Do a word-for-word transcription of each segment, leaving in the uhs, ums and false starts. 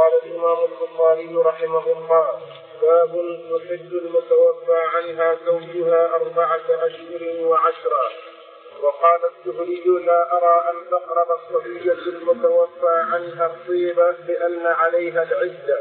قال الإمام البخاري رحمه الله: باب يحد المتوفى عنها زوجها أربعة أشهر وعشرا. وقال الزهري: لا أرى أن تقرب الصبية المتوفى عنها الطيبة لأن عليها العدة.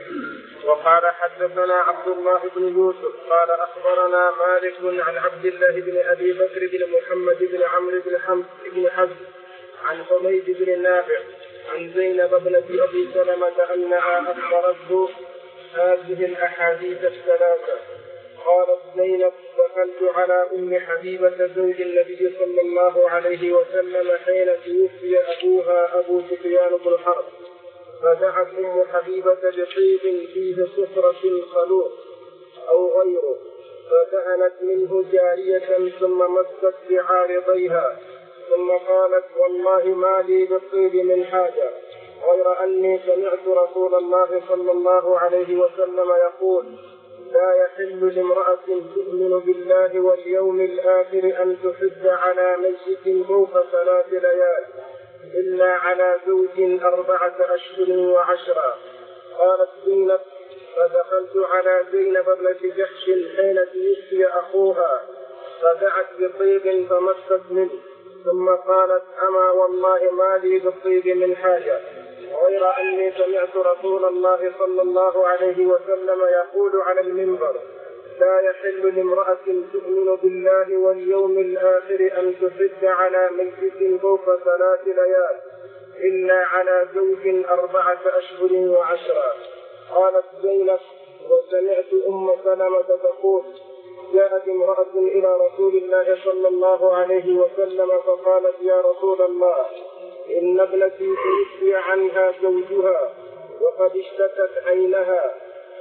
وقال حدثنا عبد الله بن يوسف قال أخبرنا مالك عن عبد الله بن أبي بكر بن محمد بن عمرو بن حمد بن حزم عن حميد بن نافع عن زينب ابنة أبي سلمة أنها أخبرته هذه الأحاديث الثلاثة. قالت زينب: دخلت على أم حبيبة زوج النبي صلى الله عليه وسلم حين توفي أبوها أبو سفيان بن حرب، فدعت أم حبيبة بطيب فيه صفرة خلوق أو غيره، فدهنت منه جارية ثم مست بعارضيها، ثم قالت: والله ما لي بالطيب من حاجة، غير أني سمعت رسول الله صلى الله عليه وسلم يقول: لا يحل لامرأة تؤمن بالله واليوم الآخر أن تحد على ميت فوق ثلاث ليال إلا على زوج أربعة أشهر وعشرا. قالت زينب: فدخلت على زينب ابنة جحش حين توفي أخوها، فدعت بطيب فمست منه، ثم قالت: أما والله ما لي بالطيب من حاجة، غير أني سمعت رسول الله صلى الله عليه وسلم يقول على المنبر: لا يحل لامرأة تؤمن بالله واليوم الآخر أن تحد على ميت فوق ثلاث ليال إلا على زوج أربعة أشهر وعشرا. قالت زينب: وسمعت أم سلمة تقول: جاءت امرأة إلى رسول الله صلى الله عليه وسلم فقالت: يا رسول الله، إن ابنتي توفي عنها زوجها وقد اشتكت عينها،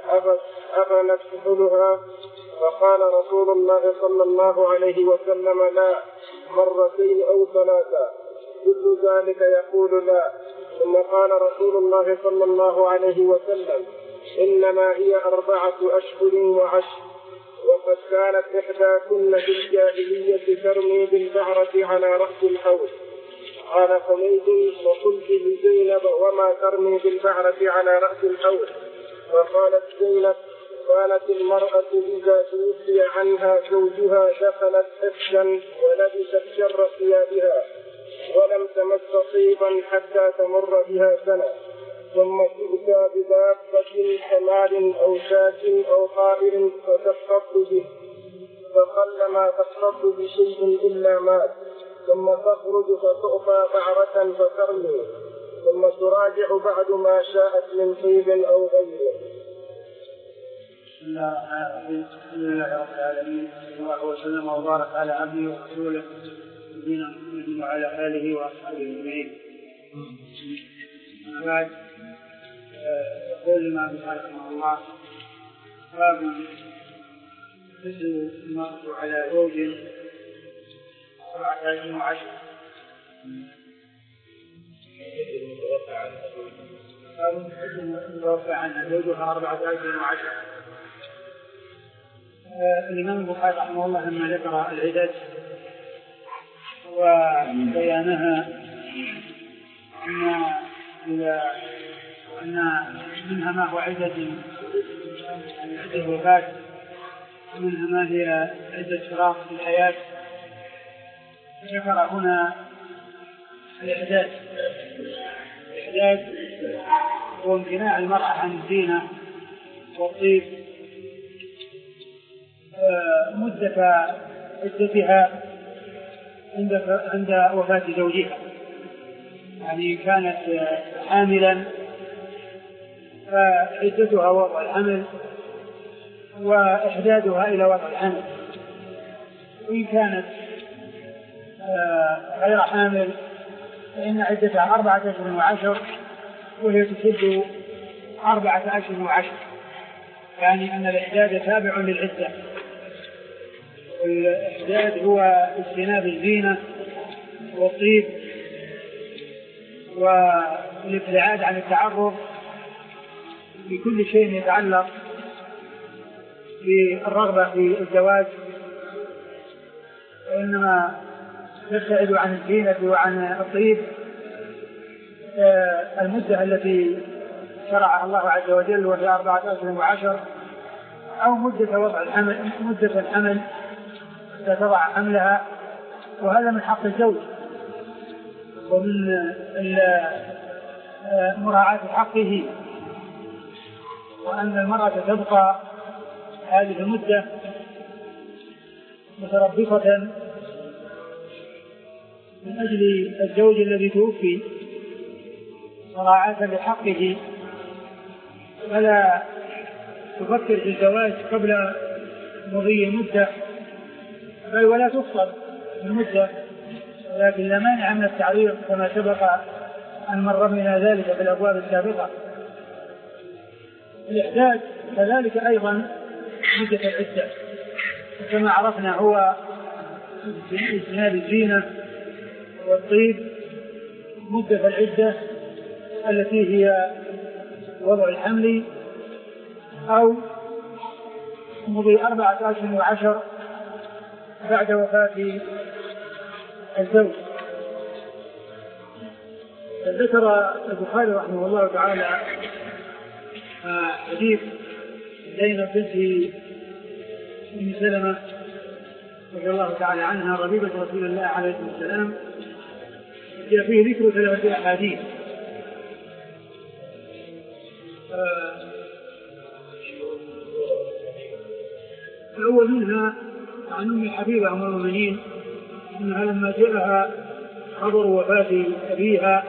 أفنكحلها؟ فقال رسول الله صلى الله عليه وسلم: لا، مرتين أو ثلاثة، كل ذلك يقول لا. ثم قال رسول الله صلى الله عليه وسلم: إنما هي أربعة أشهر وعشر، وقد كانت إحداكن في الجاهلية ترمي بالبعرة على رأس الحوض. قال حميد: وقلت لزينب: وما ترمي بالبعرة على رأس الحوض؟ فقالت زينب: كانت المرأة إذا توفي عنها زوجها دخلت حفشا ولبست شر ثيابها ولم تمس طيبا حتى تمر بها سنة، ثم تؤتى بدابة حمار أو شاة أو طائر فتخطب به، فقلما تخطب بشيء إلا مات، ثم تخرج فتؤتى بعرة فترمي، ثم تراجع بعد ما شاءت من طيب أو غيره. بسم الله رب العالمين، صلى الله وسلم وبارك على عبده ورسوله نبينا محمد وعلى آله وأصحابه أجمعين. بعد يقول الإمام رحمه الله: باب تسلم المرأة على زوج أربعة أشهر وعشر. باب تسلم المتوفى عنها زوجها أربعة أشهر وعشر. الإمام البخاري رحمه الله لما ذكر العدد وبيانها أن منها ما هو عدة عدة الوفاة، ومنها ما هي عدة فراق في الحياة، ذكر هنا الإحداث. الإحداث هو امتناع المرأة عن الزينة والطيب مدة عدتها عند وفاة زوجها، يعني كانت حاملا فعدتها وضع الحمل وإحدادها إلى وضع الحمل، وإن كانت غير حامل فإن عدتها أربعة أشهر وعشر، وهي تسد أربعة أشهر وعشر، يعني أن الإحداد تابع للعدة. والإحداد هو اجتناب الزينة والطيب والابتعاد عن التعرض بكل شيء يتعلق بالرغبة في الزواج، وإنما تبتعد عن الزينة وعن الطيب المدة التي شرعها الله عز وجل وهي أربعة أشهر وعشر، أو مدة وضع الحمل مدة الحمل تضع حملها، وهذا من حق الزوج ومن مراعاة حقه، وأن المرأة تبقى هذه المدة متربصة من أجل الزوج الذي توفي مراعاة لحقه، فلا تفكر في الزواج قبل مضي المدة، بل ولا تفصل المدة، لكن لا مانع من التعويض كما سبق أن مر بنا ذلك في الأبواب السابقة. الإحداث كذلك أيضا مدة العدة، كما عرفنا هو اجتناب الزينة والطيب. مدة العدة التي هي وضع الحمل أو مضي أربعة أشهر وعشر بعد وفاة الزوج. ذكر البخاري رحمه الله تعالى حديث زينب بنت أم سلمة رضي الله تعالى عنها ربيبة رسول الله عليه السلام، جاء فيه ذكر ثلاثة أحاديث. الأول منها عن أم حبيبة أم المؤمنين أنها لما جاءها خبر وفاة أبيها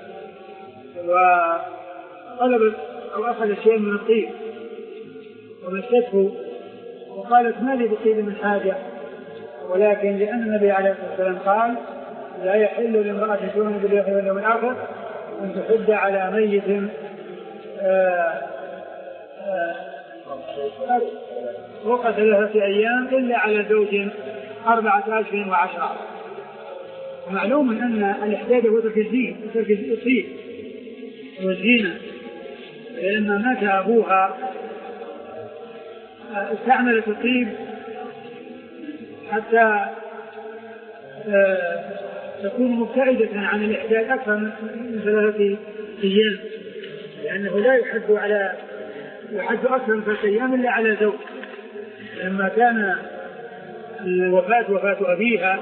وطلبت أو أخذت شيء من الطيب ومسته وقالت ما لي بطيب من حاجة، ولكن لأن النبي عليه الصلاة والسلام قال لا يحل لامرأة تؤمن بالله واليوم الآخر أن تحد على ميت فوق ثلاثة أيام إلا على زوج أربعة أشهر وعشرة. معلوم أن الإحداد هو ترك الزين ترك الطيب والزينة، لأن مات أبوها استعملت الطيب حتى تكون مبتعدة عن الإحداد أكثر من ثلاثة أيام، لأنه لا يحد على يحد أكثر من ثلاثة أيام إلا على زوج. لما كان الوفاة وفاة أبيها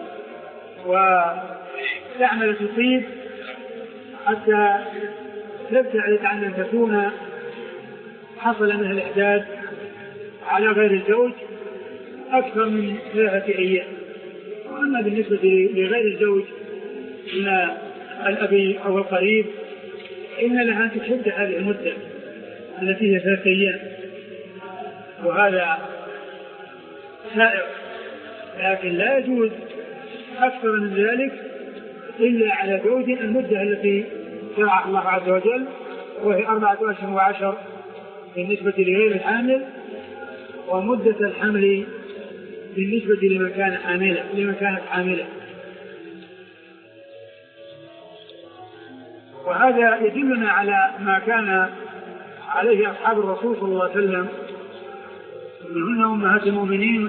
واستعملت الطيب حتى تبتعد عن أن تكون حصل منها الإحداد على غير الزوج أكثر من ثلاثة أيام. وأما بالنسبة لغير الزوج من الأبي أو القريب إن لها أن تشد هذه المدة التي هي ثلاثة أيام، وهذا سائر، لكن لا يجوز أكثر من ذلك إلا على زوج المدة التي شرعها الله عز وجل، وهي أربعة أشهر وعشر بالنسبة لغير الحامل، ومدة الحمل بالنسبة لمن كان حاملا لمن كانت حاملة. وهذا يدلنا على ما كان عليه أصحاب الرسول صلى الله عليه وسلم منهن أمهات المؤمنين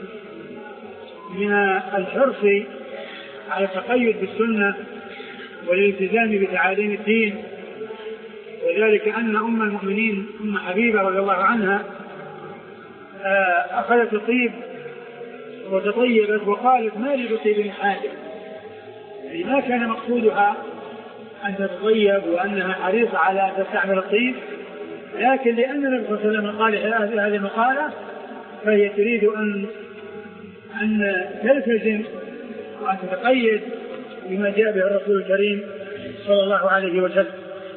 من الحرص على التقيد بالسنة والالتزام بتعاليم الدين، وذلك أن أم المؤمنين أم حبيبة رضي الله عنها أخذت الطيب وتطيبت وقالت ما لي بطيب من حاجة، يعني ما كان مقصودها أن تتطيب وأنها حريصة على أن تستعمل الطيب، لكن لأن النبي صلى الله عليه وسلم قال هذه المقالة فهي تريد أن أن تلتزم وأن تتقيد بما جاء به الرسول الكريم صلى الله عليه وسلم.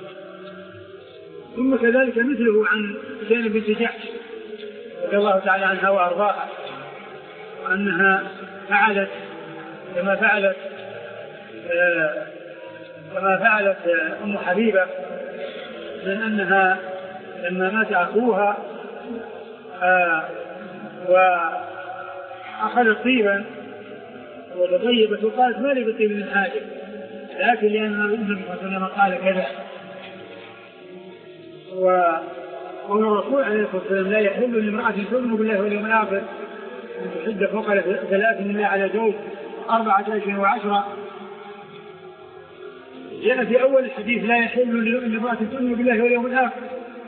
ثم كذلك مثله عن زينب بنت جحش رضي الله تعالى عنها وأرضاها، وأنها فعلت كما فعلت آه كما فعلت أم حبيبة، من أنها لما مات أخوها آه وأخذت طيبا وتطيبت وقالت ما لي بطيب من حاجة، لكن لأن النبي صلى الله عليه وسلم قال كذا. وقول الرسول عليه الصلاة والسلام لا يحل لامرأة تؤمن بالله واليوم الآخر أن تحد فوق ثلاث من الله على زوج أربعة أشهر وعشرة، جاء في أول الحديث لا يحل لامرأة تؤمن بالله واليوم الآخر،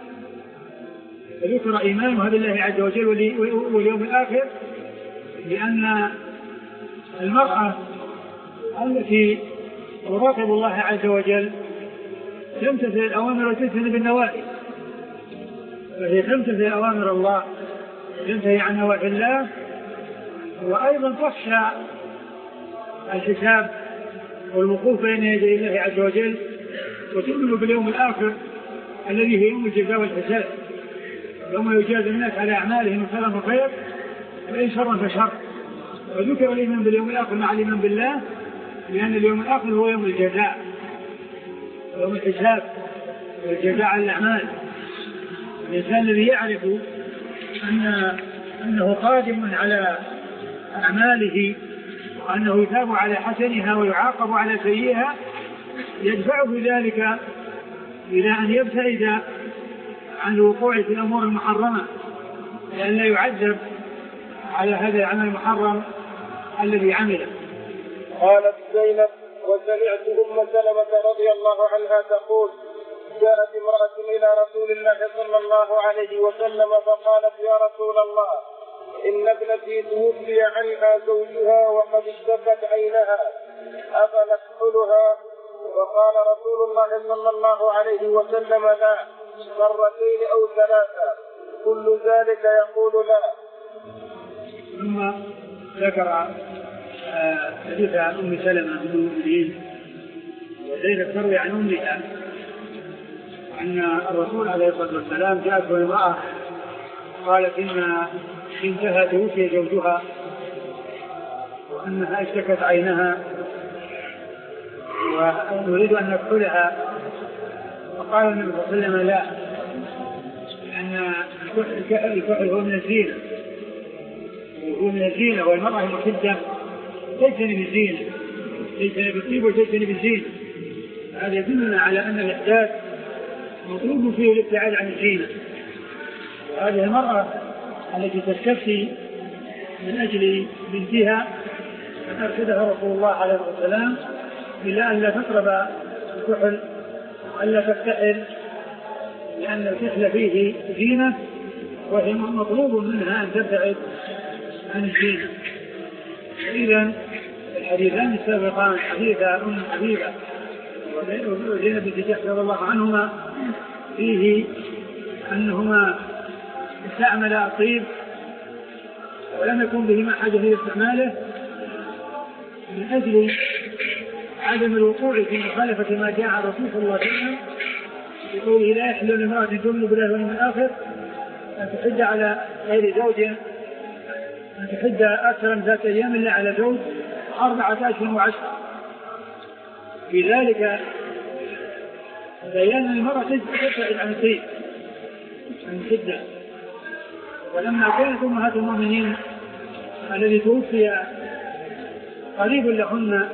فذكر إيمانها بالله عز وجل واليوم الآخر، لأن المرأة التي تراقب الله عز وجل تمتثل الأوامر وتجتنب النواهي، فهي تمتثل أوامر الله تنتهي عن نواهي الله، وأيضا تخشى الحساب والوقوف بين يدي الله عز وجل، وتؤمن باليوم الآخر الذي هو يوم الجزاء والحساب، يوم يجازي الناس على أعمالهم خيرا فخير وإن شرا فشر. وذكر الإيمان باليوم الآخر مع الإيمان بالله، لأن اليوم الآخر هو يوم الجزاء، يوم الحساب والجزاء على الأعمال. الإنسان الذي يعرف أن أنه قادم على أعماله وأنه يثاب على حسنها ويعاقب على سيئها، يدفعه ذلك إلى أن يبتعد عن الوقوع في الأمور المحرمة، لأن لا يعذب على هذا العمل المحرم الذي عمله. قالت زينب: وسمعت أم سلمة رضي الله عنها تقول: جاءت امرأة إلى رسول الله صلى الله عليه وسلم فقالت: يا رسول الله، إن ابنتي توفي عنها زوجها وقد اشتكت عينها، أفنكحلها؟ وقال رسول الله صلى الله عليه وسلم: لا، مرتين أو ثلاثة، كل ذلك يقول لا. ثم ذكر حديث عن أم سلمة أم المؤمنين وزينب تروي عن أمها أن الرسول عليه الصلاة والسلام جاءته امرأة قالت إن بنتها توفي زوجها وأنها اشتكت عينها ونريد أن نكحلها، فقال النبي صلى الله عليه وسلم: لا، لأن الكحل هو من الزينة، هو من الزينة، والمرأة المحدة تجتنب الزينة، تجتنب الطيب وتجتنب الزينة. هذا يدلنا على أن الإحداث مطلوب فيه الابتعاد عن الزينة. هذه المرأة التي تستفتي من أجل بنتها أرشدها رسول الله عليه الصلاة والسلام إلا أن لا تقرب الكحل ألا تفتحل، لأن الكحل فيه زينة وهي مطلوب منها أن تبتعد عن الزينة. إذن الحديثان السابقان حديث أم حبيبة وزينب بنت جحش رضي الله عنهما فيه أنهما استعملا الطيب ولم يكن بهما حاجة في استعماله من أجل عدم الوقوع في مخالفة ما جاء عن الرسول صلى الله عليه وسلم بقوله: لا يحل لامرأة تؤمن بالله واليوم الآخر أن تحد على غير زوج، أن تحد أكثر من ذات أيام إلا على زوج أربعة أشهر وعشرة. في ذلك بيان المرأة تبتعد عن الطيب عن الشدة. ولما كانت أمهات المؤمنين الذي توفي قريب لهن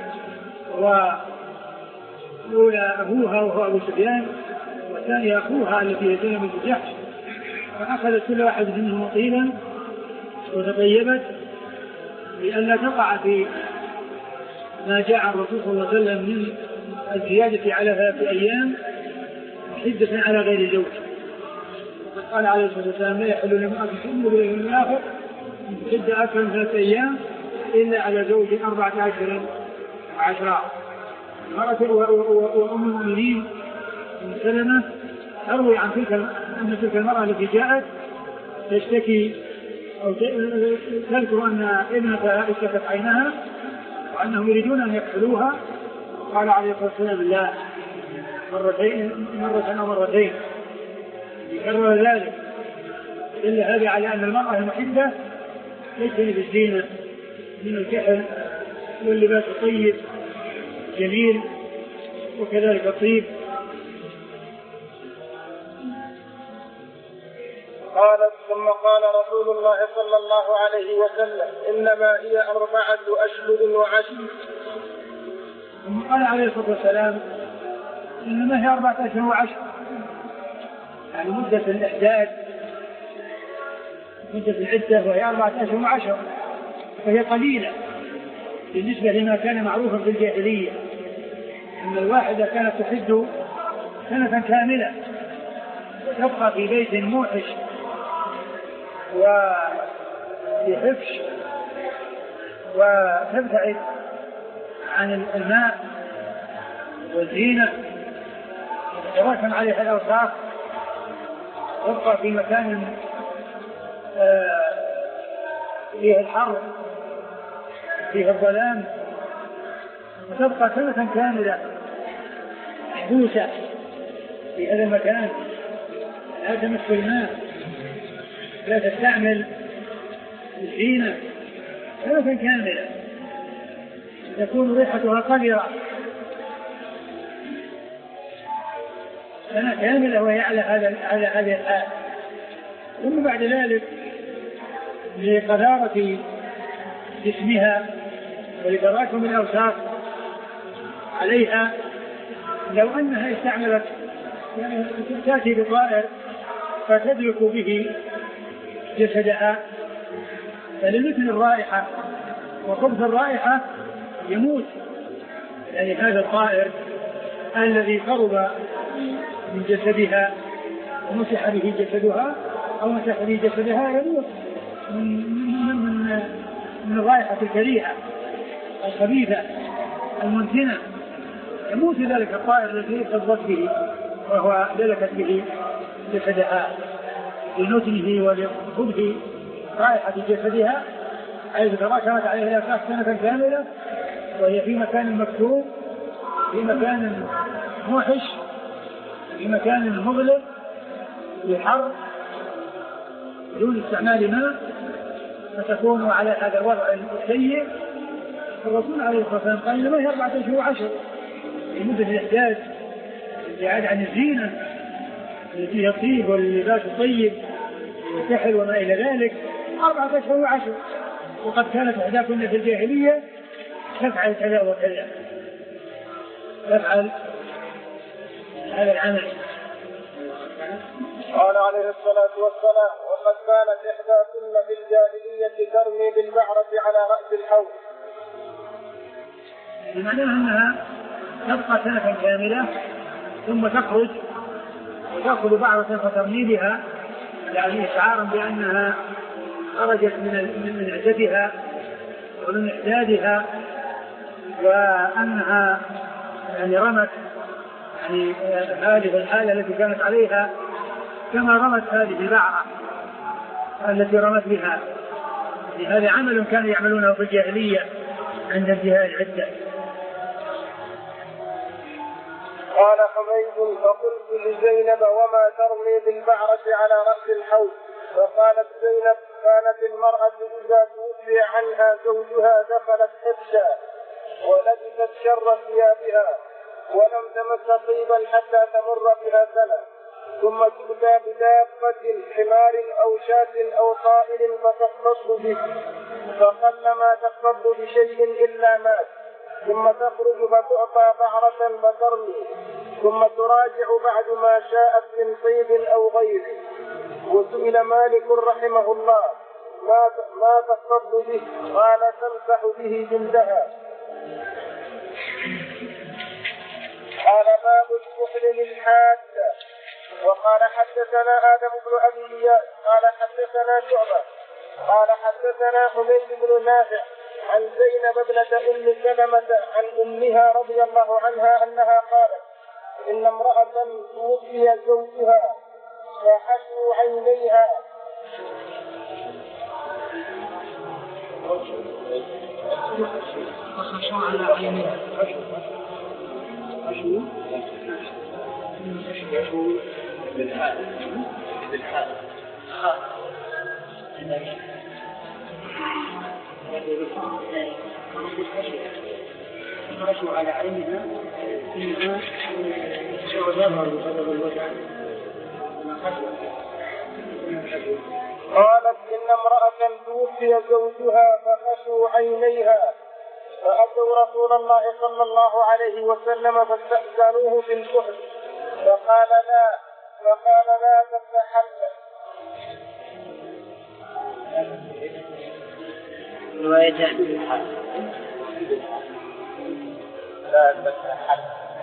وأولى أبوها وهو أبو سفيان والثاني أخوها التي هي زينب بنت جحش، فأخذت كل واحد منهم طيبا وتطيبت لئلا تقع في ما جاء عن الرسول صلى الله عليه وسلم من الزيادة على ثلاثة أيام حدة على غير زوج. قال عليه الصلاة والسلام: لا يحل لامرأة تؤمن بالله واليوم الآخر أن تحد أكثر من ثلاثة أيام إلا على زوج أربعة أشهر وعشرة. وأم المؤمنين أم سلمة تروي عن تلك أن تلك المرأة التي جاءت تشتكي أو تذكر أن ابنتها اشتكت عينها وأنهم يريدون أن يكحلوها، قال عليه الصلاة والسلام: لا، مرتين مرة أو مرتين، يكرر ذلك. إلا هذا على أن المرأة المحدة تجتنب الزينة من الكحل واللباس الطيب جميل وكذلك الطيب. قالت: ثم قال رسول الله صلى الله عليه وسلم: إنما هي أربعة أشهر وعشر. ثم قال عليه الصلاة والسلام: إنما هي أربعة أشهر وعشر، يعني مدة الإحداث مدة العدة وهي أربعة أشهر وعشر، فهي قليلة بالنسبة لما كان معروفا في الجاهلية. أن الواحدة كانت تحد سنة كاملة وتبقى في بيت موحش وفي حفش وتبتعد عن الماء والزينة وتتراكم عليها الأوساخ، تبقى في مكان فيه الحر فيه الظلام، وتبقى سنة كاملة محبوسة في هذا المكان، لا تمس الماء، لا تستعمل الزينة، سنة كاملة تكون ريحتها قذرة، سنة كاملة وهي على هذا على هذه الحال. ثم بعد ذلك لقذارة جسمها ولتراكم الأوساخ عليها، لو أنها استعملت يعني تأتي بطائر فتدلك به جسدها، فلمثل الرائحة وخبث الرائحة يموت، يعني هذا الطائر الذي قرب من جسدها ومسح به جسدها أو مسح به جسدها يموت من, من, من, من الرائحة الكريهة الخبيثة المنتنة، يموت ذلك الطائر الذي قبضت به وهو دلكت به جسدها لنتنه ولخبث رائحة جسدها، حيث تراكمت عليه الأوساخ سنة كاملة وهي في مكان مكتوم، في مكان موحش، في مكان مظلم بحر بدون استعمال ماء، فتكون على هذا الوضع السيء. الرسول عليه الصلاة والسلام قال لما هي أربعة أشهر وعشر في مدة الإحداث، الابتعاد عن الزينة التي فيها الطيب واللباس الطيب والكحل وما إلى ذلك، أربعة أشهر وعشر. وقد كانت إحداثنا في الجاهلية تفعل كذا وكذا، تفعل هذا العمل. قال عليه الصلاة والسلام: وقد كانت إحداثن في الجاهلية ترمي بالبعرة على رأس الحوض. بمعنى أنها تبقى سنة كاملة ثم تخرج وتأخذ بعرة فترمي بها، يعني إشعارا بأنها خرجت من من عدتها ومن إحدادها، وأنها يعني رمت يعني هذه الحالة التي كانت عليها كما رمت هذه البعرة التي رمت بها. هذا عمل كانوا يعملونه في الجاهلية عند انتهاء العدة. قال حميد: فقلت لزينب: وما ترمي بالبعرة على رأس الحوض؟ فقالت زينب: كانت المرأة إذا توفي عنها زوجها دخلت حبشا ولبست شر ثيابها ولم تمس طيبا حتى تمر بها سنة، ثم تؤتى بدابة حمار أو شاة أو طائر فتختص به، فقلما تختص بشيء إلا مات، ثم تخرج فتعطى بعرة فترمي، ثم تراجع بعد ما شاءت من طيب أو غيره. وسئل مالك رحمه الله: ما ما تختص به؟ قال: تمسح به جلدها. قال: باب الكحل للحادة. وقال: حدثنا آدم بن أبي إياس قال حدثنا شعبة قال حدثنا حميد بن نافع عن زينب ابنة أم سلمة عن أمها رضي الله عنها أنها قالت: إن امرأة توفي زوجها فحشوا عينيها وخشوا على عينيها يشوي بالحال بالحال خشوا على عينها إنها شعبها بسبب الوجع. قالت: إن امرأة توفي زوجها فخشوا عينيها فأتوا رسول الله صلى الله عليه وسلم فاستأذنوه في الكحل فقال لا فقال لا تستحل. روايتان لا تستحل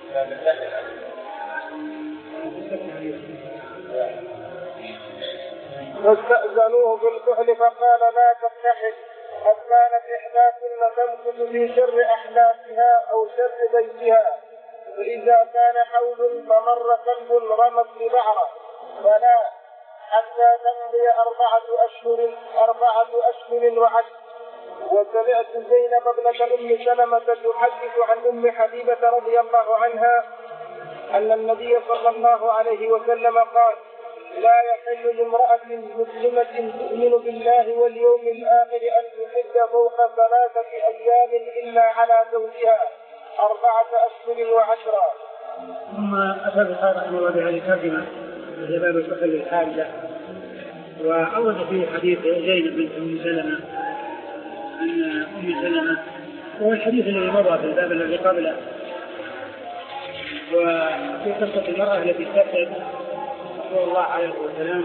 فاستأذنوه بالكحل فقال لا تكتحل، قد كانت إحداثهن تمكث في شر أحداثها أو شر بيتها، فإذا كان حول فمر كلب رمت ببعرة فلا حتى تمضي أربعة أشهر أربعة أشهر وعشر. وسمعت زينب ابنة أم سلمة تحدث عن أم حبيبة رضي الله عنها أن النبي صلى الله عليه وسلم قال لا يحل لامرأة مسلمة تؤمن بالله واليوم الآخر أن تحد فوق ثلاثة أيام إلا على زوجها أربعة أشهر وعشرة. ثم أتى البخاري رحمه الله بهذه الترجمة وهي باب الكحل الحادة، وأورد فيه حديث زينب بنت أم سلمة عن أم سلمة وهو الحديث الذي مضى في الباب الذي قبله، وفي قصة المرأة التي استفتت رسول الله عليه السلام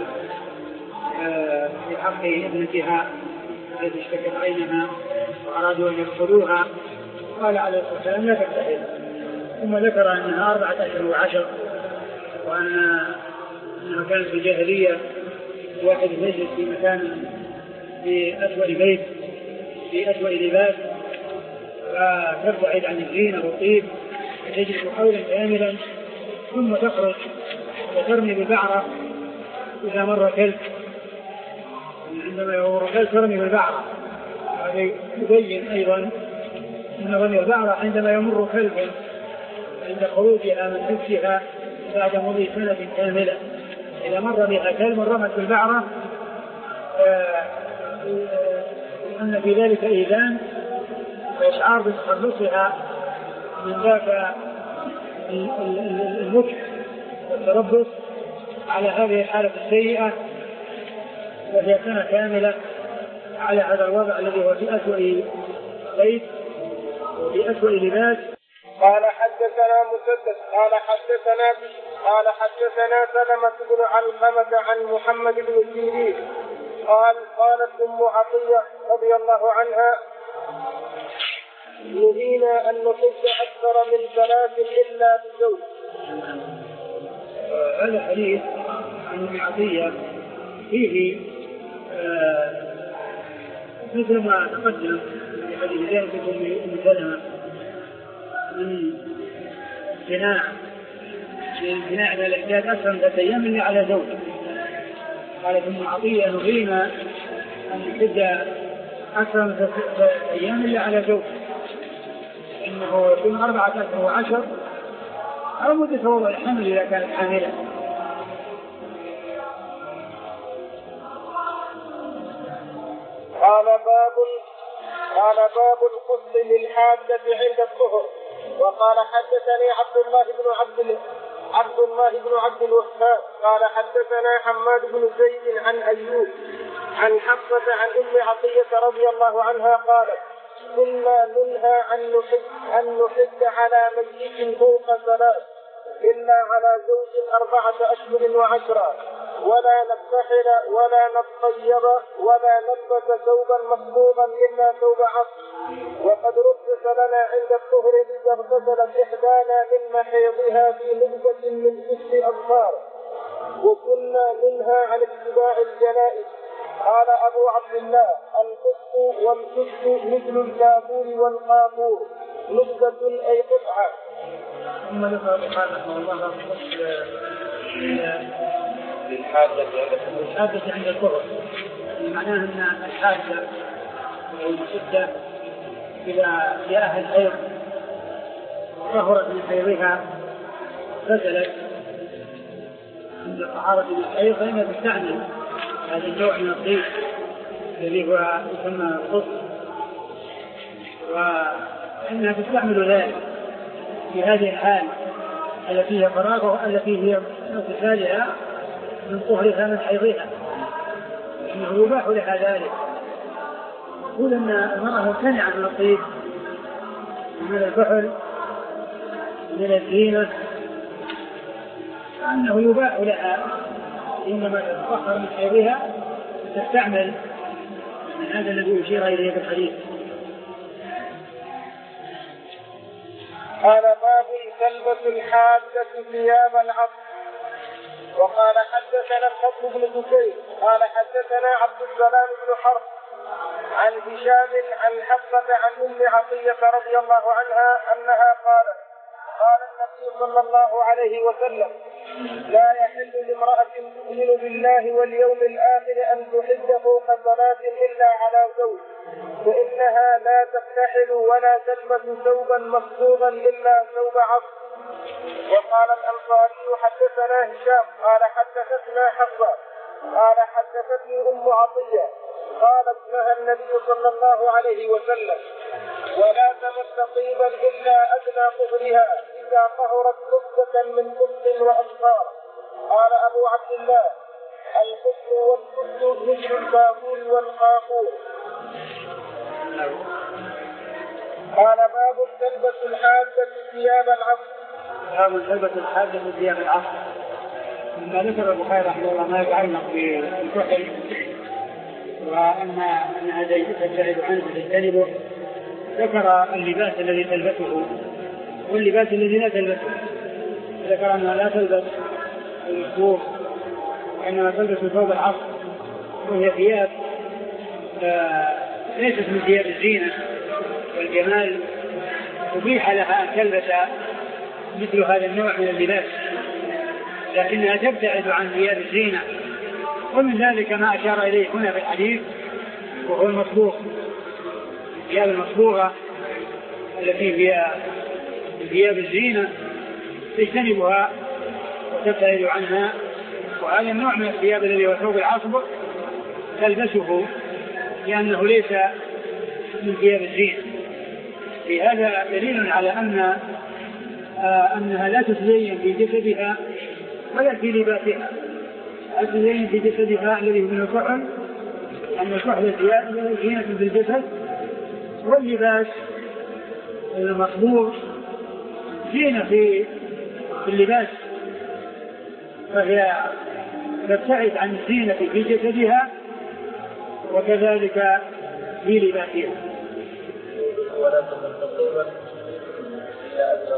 في حق ابنتها التي اشتكت عينها وأرادوا أن يدخلوها، قال عليه الصلاة والسلام لا تكتحل، ثم ذكر أنها أربعة أشهر وعشر، وأنها كانت في الجاهلية واحد يجلس في مكان في أسوأ بيت في أسوأ لباس فتبتعد عن الزينة والطيب تجلس حولا كاملا ثم تخرج وترمي بالبعرة إذا مر كلب، عندما يمر كلب ترمي بالبعرة. هذا يبين أيضا أن رمي البعرة عندما يمر كلب عند خروجها من حبسها بعد مضي سنة كاملة، إذا مر بها كلب رمت بالبعرة أن في ذلك إيذان وإشعار بتخلصها من ذاك المكر والتربص على هذه الحالة السيئة، وهي سنة كاملة على هذا الوضع الذي هو في أسوأ بيت وفي أسوأ لباس. قال حدثنا مسدد قال حدثنا قال حدثنا سلمة بن علقمة عن محمد بن سيرين قال قالت أم عطية رضي الله عنها نهينا أن نحج أكثر من ثلاث إلا بزوج. هذا الحديث عن أم عطية فيه آه مثل ما تقدم في حديث زينب بنت أم سلمة من امتناع امتناع على الإحداث أكثر من ثلاث أيام إلا على زوج. قالت أم عطية نهينا أن نحج أكثر من ثلاث أيام إلا على زوج، إنه يكون أربعة أشهر وعشر أو مدة وضع الحمل إذا كانت حاملة. قال باب قال باب القصد للحادة عند الطهر. وقال حدثني عبد الله بن عبد عبد الله بن عبد الوهاب قال حدثنا حماد بن زيد عن أيوب عن حفصة عن أم عطية رضي الله عنها قالت كنا ننهى أن نحد على ميت فوق ثلاث إلا على زوج أربعة أشهر وعشرة، ولا نكتحل ولا نتطيب ولا نلبس ثوبا مصبوغا إلا ثوب عصر. وقد رخص لنا عند الطهر إذا اغتسلت إحدانا من محيضها في لبسة من ست أظفار، وكنا ننهى عن اتباع الجنائز. قال أبو عبد الله القص والكف مثل الكافور والقافور نبذة أي قطعة. ثم ذكر البخاري رحمه الله الحادة عند الطهر، معناه أن الحادة والمشدة إذا جاءها الحيض ظهرت من حيضها غسلت عند الطهارة من الحيض فإنها تستعمل هذا النوع من الطيب الذي هو يسمى القص، وإنها تستعمل ذلك في هذه الحال التي هي فراغه التي هي اغتسالها من طهرها من حيضها، إنه يباح لها ذلك. يقول أن المرأة ممتنعة من الطيب من الكحل من الزينة، أنه يباح لها إنما تتطهر من حيضها تستعمل من هذا الذي أشير إليه في الحديث. قال باب تلبس الحاجة ثياب العصر. وقال حدثنا الفضل بن دكين قال حدثنا عبد السلام بن حرب عن هشام عن حفصة عن أم عطية رضي الله عنها أنها قالت قال النبي صلى الله عليه وسلم لا يحل لامرأة تؤمن بالله واليوم الآخر أن تحج فوق صلاة إلا على زوج، فإنها لا تفتحل ولا تلبس ثوبا مصبوغا إلا ثوب عصر. وقال الأنصاري حدثنا هشام قال حدثتنا حفصة قال حدثتني أم عطية قالت لها النبي صلى الله عليه وسلم ولا تمس طيبا إلا أدنى طهرها إذا طهرت قصة من قص وأصفار. قال أبو عبد الله القص والقص مثل الكافور والقافور. قال باب تلبس الحاجة ثياب العصر. باب تلبس الحاجة ثياب العصر. مما ذكر البخاري رحمه الله ما يتعلق بالكحل وأن أنها تبتعد عنه وتجتنبه، ذكر اللباس الذي تلبسه واللباس الذي لا تلبسه. ذكر أنها لا تلبس المصبوغ وإنما تلبس ثوب العصر، وهي ثياب ليست من ثياب الزينة والجمال، أبيح لها أن تلبس مثل هذا النوع من اللباس، لكنها تبتعد عن ثياب الزينة. ومن ذلك ما أشار إليه هنا في الحديث وهو المصبوغ، الثياب المصبوغة التي هي ثياب الزينة تجتنبها وتبتعد عنها، وهذا النوع من الثياب الذي هو ثوب العصب تلبسه لأنه ليس من ثياب الزينة. لهذا دليل على أن آه أنها لا تتزين في جسدها ولا في لباسها. الزين في جسدها الذي من الكحل، أن الكحل زينة في الجسد، واللباس المصبوغ زينة في اللباس، فهي تبتعد عن الزينة في جسدها وكذلك في لباسها. ولا تستطيع إلا أدنى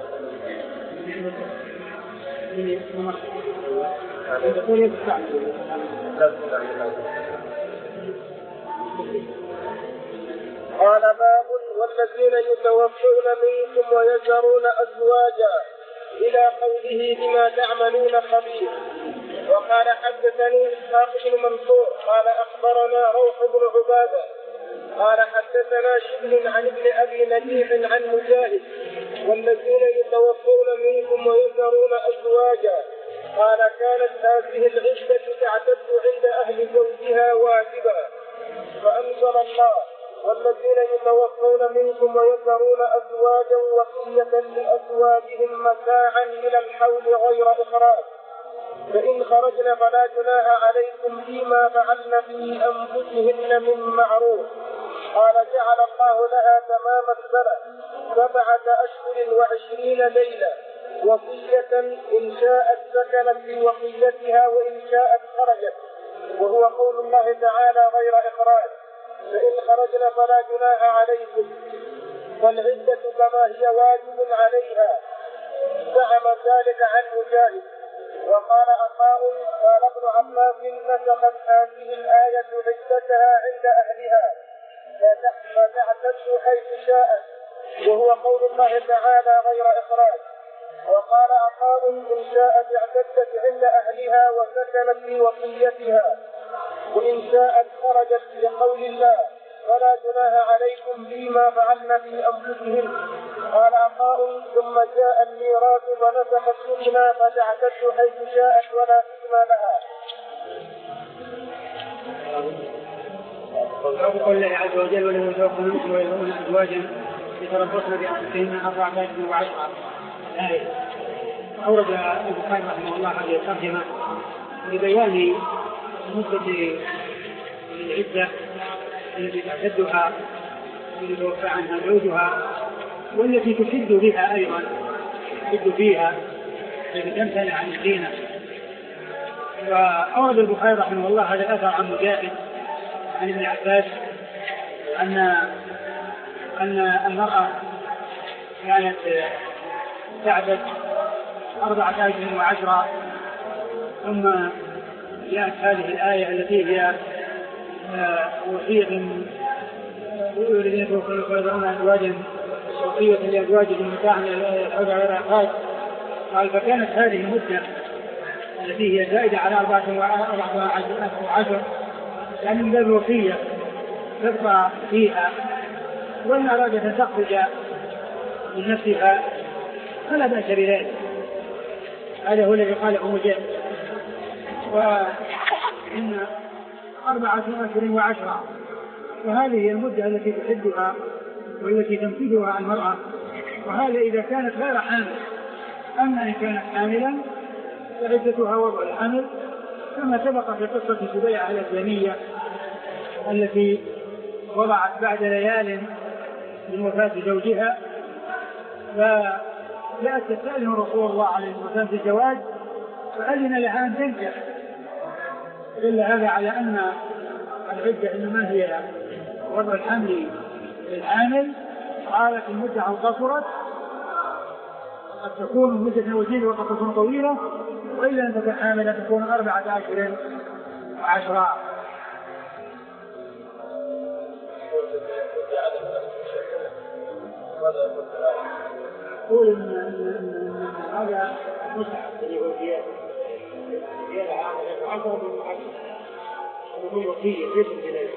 قال باب والذين يتوفون منكم ويذرون أزواجا إلى قوله بما تعملون خبير. وقال حدثني إسحاق بن منصور قال أخبرنا روح بن عبادة قال حدثنا شبل عن ابن أبي نجيح عن مجاهد والذين يتوفون منكم ويذرون أزواجا قال كانت هذه العشة تعتد عند أهل زوجها واجبا، فأنزل الله والذين يتوفون منكم ويذرون أزواجا وصية لأزواجهم متاعا إلى الحول غير إخراج، فإن خرجن فلا جناح عليكم فيما فعلن في أنفسهن من معروف. قال جعل الله لها تمام السنة سبعة أشهر وعشرين ليلة وصية إن شاءت سكنت في وصيتها وإن شاءت خرجت، وهو قول الله تعالى غير إخراج، فإن خرجن فلا جناح عليكم، فالعدة كما هي واجب عليها. زعم ذلك عن مجاهد. وقال عطاء قال ابن عباس نسخت هذه الآية عدتها عند أهلها فتعتد حيث شاءت، وهو قول الله تعالى غير إخراج. وقال عطاء إن شاءت اعتدت عند أهلها وسكنت في وصيتها، وإن شاءت خرجت لقول الله فلا جناح عليكم فيما فعلن في أنفسهن. قال عطاء ثم جاء الميراث فنسخت سكنا فتعتد حيث شاءت ولا سكن لها. قول الله عز وجل ولم يتوفوا منكم ويذرون أزواجا يتربصن بأنفسهن أربعة أشهر وعشرة. أورد البخاري رحمه الله هذه الترجمة لبيان مدة العدة التي تعتدها التي توفى عنها زوجها والتي تشد بها أيضا تشد فيها التي تمتنع عن الزينة. وأورد البخاري رحمه الله هذا الأثر عن مجاهد عن ابن عباس أن أن المرأة كانت تعدد أربعة أشهر وعشرة. ثم جاءت هذه الآية التي هي وصية يريدون يتوفون أزواجا وصية لأزواجهم متاعا إلى غير إخراج. قال فكانت هذه المدة التي هي زائدة على أربعة وعشر يعني من باب الوصية تبقى فيها، وإن أرادت أن تخرج من نفسها فلا بأس بذلك. هذا هو الذي قاله مجاهد. وإن أربعة أشهر وعشرة، وهذه هي المدة التي تحدها والتي تنفذها المرأة، وهذا إذا كانت غير حامل. أما إن كانت حاملا فعدتها وضع الحمل كما سبق في قصة سبيعة الأسلمية التي وضعت بعد ليال من وفاة زوجها، فجاءت تسأله رسول الله عليه الصلاة والسلام في الزواج فأذن لها أن تنكح. دل هذا على أن العدة إنما هي وضع الحمل للحامل. قالت المدة أو قصرت قد تكون مدة وجيزة وقد تكون طويلة، وإلا أن تكون حاملة تكون أربعة أشهر وعشرة. يقول إن هذا مستحب اللي هو زيادة زيادة عامة عشرة من عشرة وهو وصية ليس بذلك.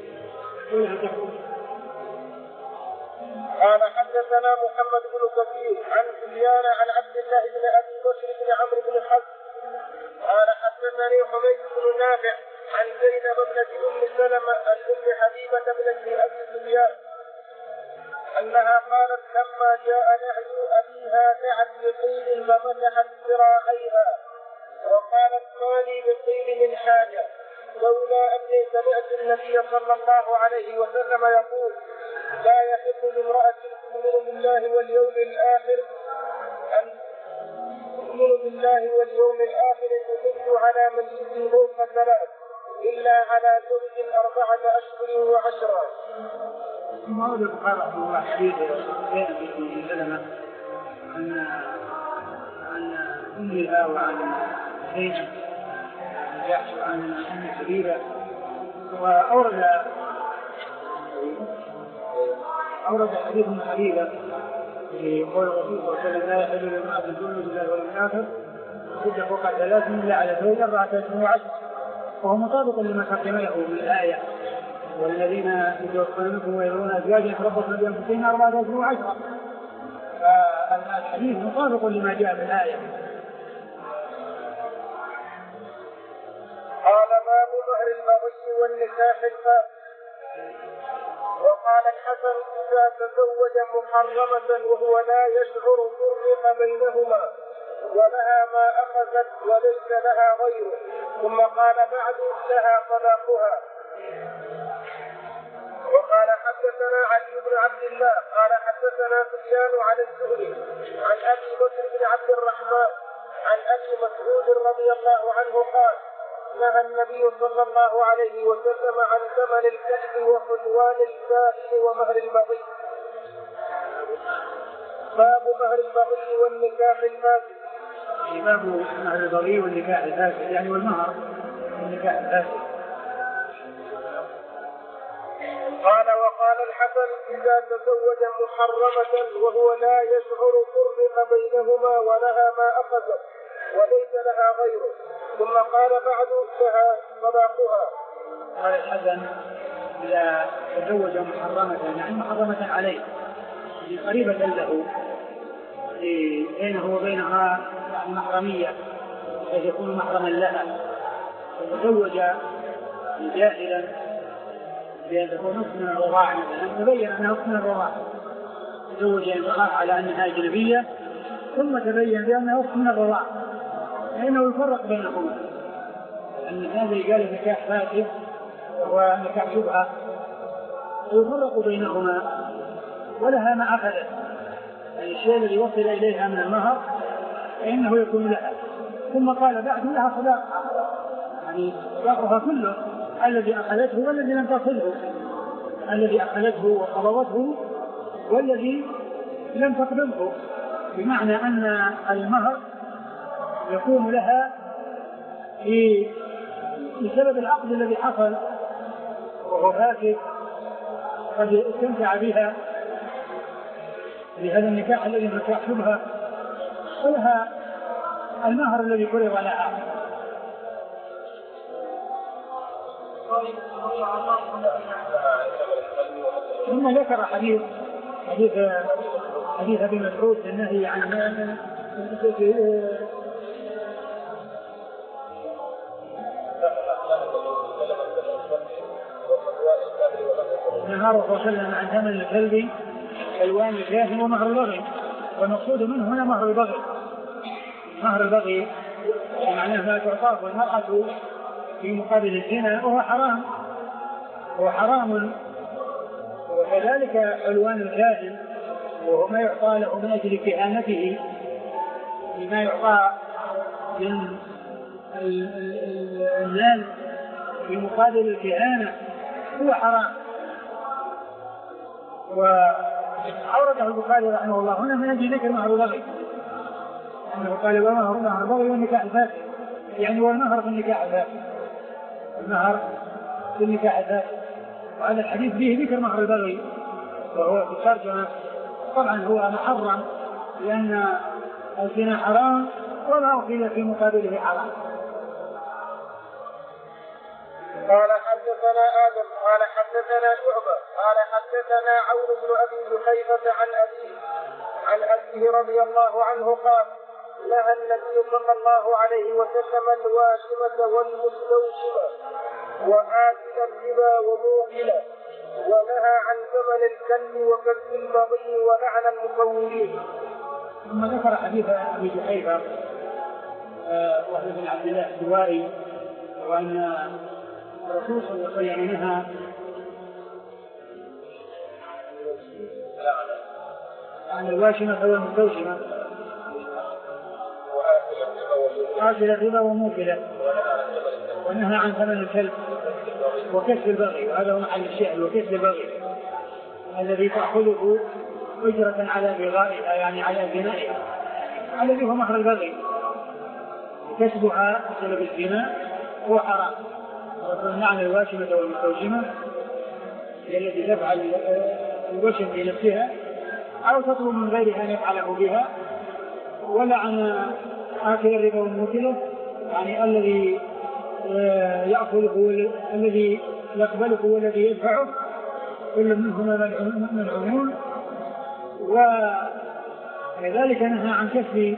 قال حدثنا محمد بن كثير عن سفيان عن عبد الله بن ابي بكر بن عمرو بن حزم قال حدثني حميد بن نافع عن زينب ابنة ام سلمة عن ام حبيبة ابنة ابي سفيان انها قالت لما جاء نهي ابيها دعت بطيب فمسحت ذراعيها وقالت ما لي بالطيب من حاجة، لولا أني سمعت النبي صلى الله عليه وسلم يقول لا يحل لامرأة تؤمن بالله واليوم الآخر أن تؤمن بالله واليوم الآخر تحل على من فوق ثلاث إلا على زوج أربعة أشهر وعشرة. ما هو البخاري هو حديث زينب بن سلمة عن عن أمها وعن زينب يحكي عن أم حبيبة، وأورد أورد حديث أم حبيبة في قول الرسول صلى الله عليه وسلم لا يحل للمرأة تؤمن بالله واليوم الآخر تحل فوق ثلاث إلا على زوج أربعة أشهر وعشرة، وهو مطابق لما تقدمه من الآية والذين يتوفون منكم ويذرون أزواجا يتربصن بأنفسهن أربعة أشهر وعشرة. فالحديث مطابق لما جاء في الآية. قال باب مهر البغي والنكاح الفاسد. وقال الحسن إذا تزوج محرمة وهو لا يشعر فرق بينهما ولها ما أخذت وليس لها غيره، ثم قال بعد لها طلاقها. وقال حدثنا علي بن عبد الله قال حدثنا سفيان عن الزهري عن أبي بكر بن عبد الرحمن عن أبي مسعود رضي الله عنه قال نهى النبي صلى الله عليه وسلم عن ثمن الكلب وحلوان السائل ومهر البغي. باب مهر البغي والنكاح الفاسد. باب مهر البغي والنكاح الفاسد يعني والمهر والنكاح الفاسد. قال وقال الحسن إذا تزوج محرمة وهو لا يشعر فرق بينهما ولها ما أخذت وليس لها غيره، ثم قال بعد لها طلاقها. قال الحسن إذا تزوج محرمة يعني محرمة عليه قريبة له بينه وبينها محرمية بحيث يكون محرما لها، فتزوج جاهلا بأن تكون نصف من الرضاع مثلا تبين أنها نصف من الرضاع، تزوج امرأة على أنها أجنبية ثم تبين بأنها نصف من الرضاع، لأنه يفرق بينهما. أن هذا قال نكاح فاسد وهو نكاح شبهة ويفرق بينهما ولها ما أخذت، يعني الشيء الذي وصل إليها من المهر فإنه يكون لها. ثم قال بعد لها صداق، يعني صداقها كله الذي أخذته والذي لم تصله، الذي أخذته وقبضته والذي لم تقبضه، بمعنى أن المهر يكون لها في بسبب العقد الذي حصل وهو فاسد قد استمتع بها بهذا النكاح الذي نكاح شبهة، ولها المهر الذي فرض لها. ثم ذكر حديث حديث حديث ابي مسعود في النهي عن نهى الرسول صلى الله عليه وسلم عن ثمن الكلب الوان الكافر ومهر البغي، والمقصود منه هنا مهر البغي. مهر البغي معناه ما تعطاه المرأة في مقابل الزنا وهو حرام، هو حرام. وكذلك حلوان الكاهن وهو ما يعطى له من أجل كهانته، لما يعطى من المال في مقابل الكهانة هو حرام. وأورده البخاري رحمه الله هنا من أجل ذكر مهر البغي، أنه قال ومهر مهر البغي والنكاح الفاسد، يعني والمهر في النكاح الفاسد، المهر في النكاح الفاسد. وهذا الحديث فيه ذكر مهر البغي وهو في الترجمة. طبعا هو محرم لأن الزنا حرام وما أخذ في مقابله حرام. قال حدثنا آدم قال حدثنا شعبة قال حدثنا عون بن أبي جحيفة عن أبيه عن أبيه رضي الله عنه قال نهى النبي صلى الله عليه وسلم الواشمة والمستوشمة وآكل الربا وموكله، ونهى عن ثمن الكلب وكسب البغي ولعن المصورين. ثم ذكر حديث أبي جحيفة وهو بن عبد الله الدوائي وأن الرسول صلى الله عليه وسلم نهى عن الواشمة والمستوشمة آكل الربا وموكله، ونهى عن ثمن الكلب وكسب البغي، وهذا هو محل الشعر، وكسب البغي الذي تأخذه أجرة على بغائها يعني على زنائها، الذي هو مهر البغي، كسبها بسبب الزنا هو حرام. ومعنى الواشمة والمستوشمة هي التي تفعل الوشم بنفسها أو تطلب من غيرها أن يفعله بها. ولعن آكل الربا والموكله يعني الذي يأخذه الذي يقبله والذي يدفعه كل منهما ملعونون. وكذلك نهى عن كسب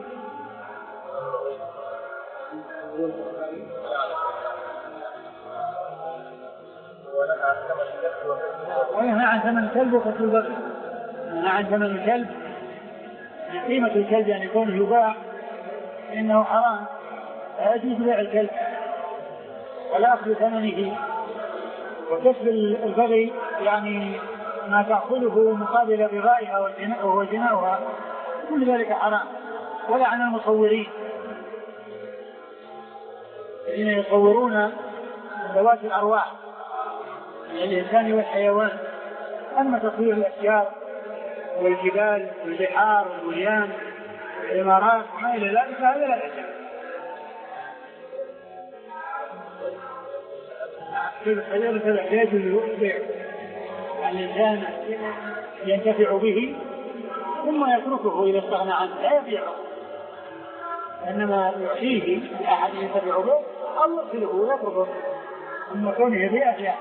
ونهى عن ثمن الكلب وكسب البغي. نهى عن ثمن الكلب، قيمة الكلب يعني يكون يباع إنه حرام، لا يجوز بيع الكلب ولا أخذ ثمنه. وكسب البغي يعني ما تأخذه مقابل بغائها وهو زناؤها، كل ذلك حرام. ولعن المصورين الذين يصورون ذوات الأرواح من الإنسان والحيوان. أما تصوير الأشجار والجبال والبحار والبنيان والعمارات وما إلى ذلك فهذا لا يجوز. كذلك لا يجوز بيع الإنسان ينتفع به ثم يتركه إذا استغنى عنه، لا يبيعه، إنما يعطيه لأحد ينتفع به أو يرسله ويتركه ثم كونه يبيع فيها.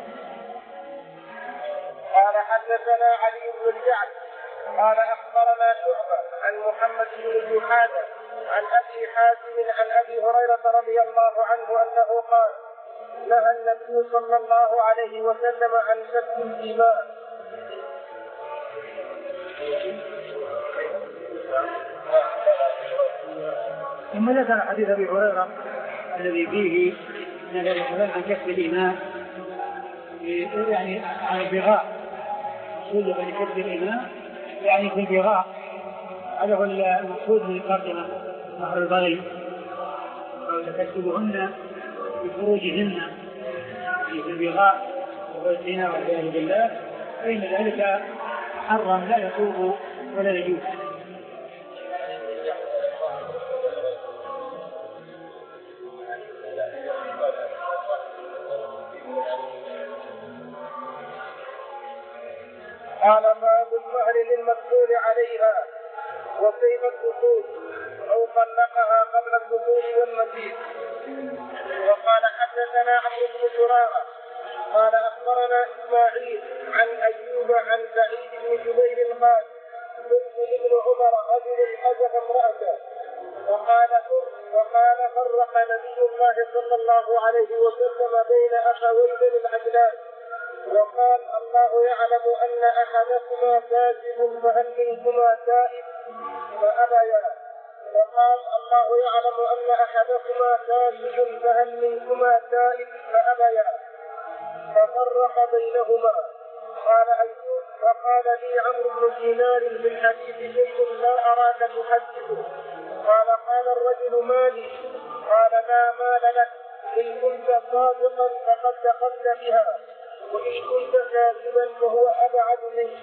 قال حدثنا علي بن الجعد قال أخبرنا شعبة عن محمد بن جحادة عن أبي حازم عن أبي هريرة رضي الله عنه أنه قال نهى النبي صلى الله عليه وسلم عن سفك الدماء. ثم ذكر حديث أبي هريرة الذي فيه نهى الرسول عن كسب الإماء يعني عن البغاء، مقصود من كسب الإماء يعني في البغاء، هذا هو المقصود من الترجمة مهر البغي، أو تكسبهن بفروجهن في البغاء والزنا والعياذ بالله، فإن ذلك حرام لا يسوغ ولا يجوز. وكيف الدخول أو طلقها قبل الدخول والمسيح. وقال حدثنا عمرو بن زرارة قال أخبرنا إسماعيل عن أيوب عن سعيد بن جبير قال قلت لابن عمر رجل حذف امرأته وقال وقال فرق نبي الله صلى الله عليه وسلم بين أخوين العدلان وقال الله يعلم أن أحدكما فاسد فهل منكما تائب فأبيا. وقال الله يعلم أن أحدكما فاسد فهل منكما تائب فأبيا ففرق بينهما. قال أيوب وقال لي عمرو بن دينار في الحديث شيء لا أراك تحدثه. قال قال الرجل مالي قال لا مال لك إن كنت صادقا فقد دخلت بها وإن كنت كاذبا فهو أبعد منك.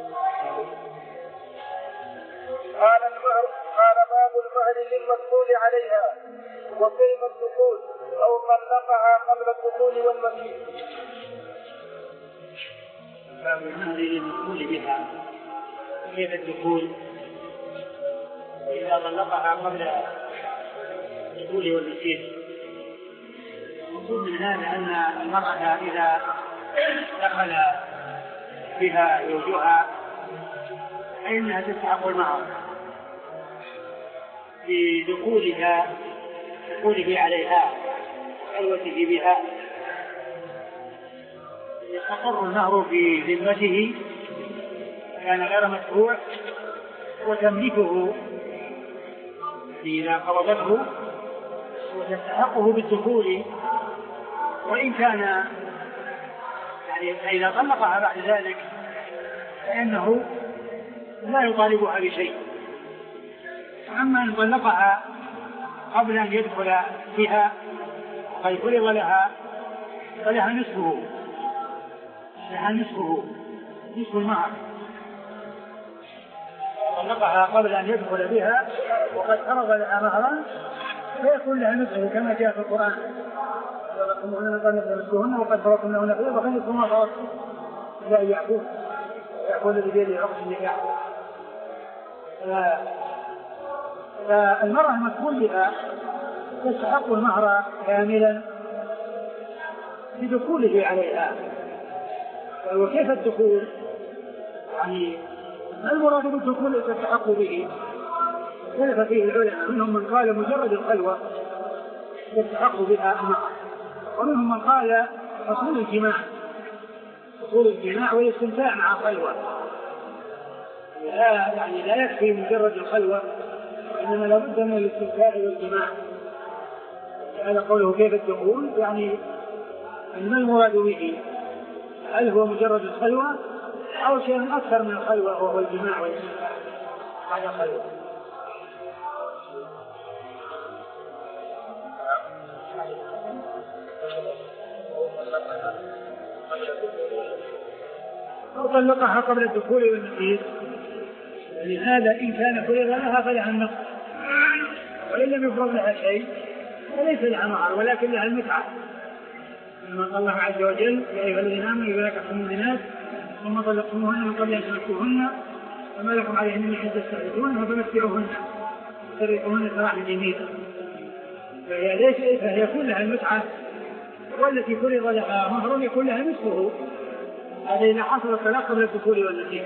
قال المهر قال باب المهر للمدخول عليها وكيف الدخول أو طلقها قبل الدخول والمسيح. باب المهر للمدخول بها وكيف الدخول وإذا طلقها قبل الدخول والمسيح. المقصود من هذا أن المرأة إذا دخل بها زوجها فإنها تستحق المهر بدخولها دخوله عليها خلوته بها يستقر المهر في ذمته كان غير مدفوع وتملكه إذا قبضته وتستحقه بالدخول وإن كان يعني إذا طلقها بعد ذلك فإنه لا يطالبها بشيء. أما أن طلقها قبل أن يدخل بها وقد فرض لها فلها نصفه لها نصفه نصف المهر. طلقها قبل أن يدخل بها وقد فرض لها مهرا فيكون لها نصفه كما جاء في القرآن وقد فرضتم لهن فريضة فنصف ما فرضتم لا يعفون يعفون بغير عقد النكاح. فالمرأة المدخول بها تستحق المهر كاملا بدخوله عليها. وكيف الدخول؟ يعني المراد بالدخول تستحق به اختلف فيه العلماء، منهم من قال مجرد الخلوة يستحق بها المهر، ومنهم من قال حصول الجماع حصول الجماع والاستمتاع مع الخلوة. لا يعني لا يكفي مجرد الخلوة إنما لابد من الاستمتاع والجماع. هذا قوله كيف الدخول يعني ما المراد به؟ هل هو مجرد الخلوة أو شيء أكثر من الخلوة وهو الجماع والاستمتاع بعد الخلوة؟ أو طلقها قبل الدخول والمسيح، يعني هذا إن كان فرض لها فلها النصف، وإن لم يفرض لها شيء فليس لها مهر ولكن لها المتعة. كما قال الله عز وجل يا أيها الذين آمنوا إذا نكحتم المؤمنات ثم طلقتموهن من قبل أن تمسوهن فما لكم عليهن من حجة تستعبدونها فمتعوهن وسرحوهن سراحا جميلا. فهي ليس فهي كلها المتعة، والتي فرض لها مهر يكون لها نصفه. هذا إذا حصل الطلاق قبل الدخول والمسيح.